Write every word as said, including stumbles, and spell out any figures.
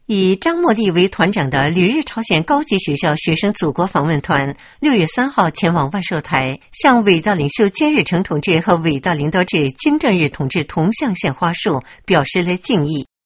以张莫丽为团长的旅日朝鲜高级学校学生祖国访问团六月三号前往万寿台，向伟大领袖金日成同志和伟大领导者金正日同志铜像献花束，表示了敬意。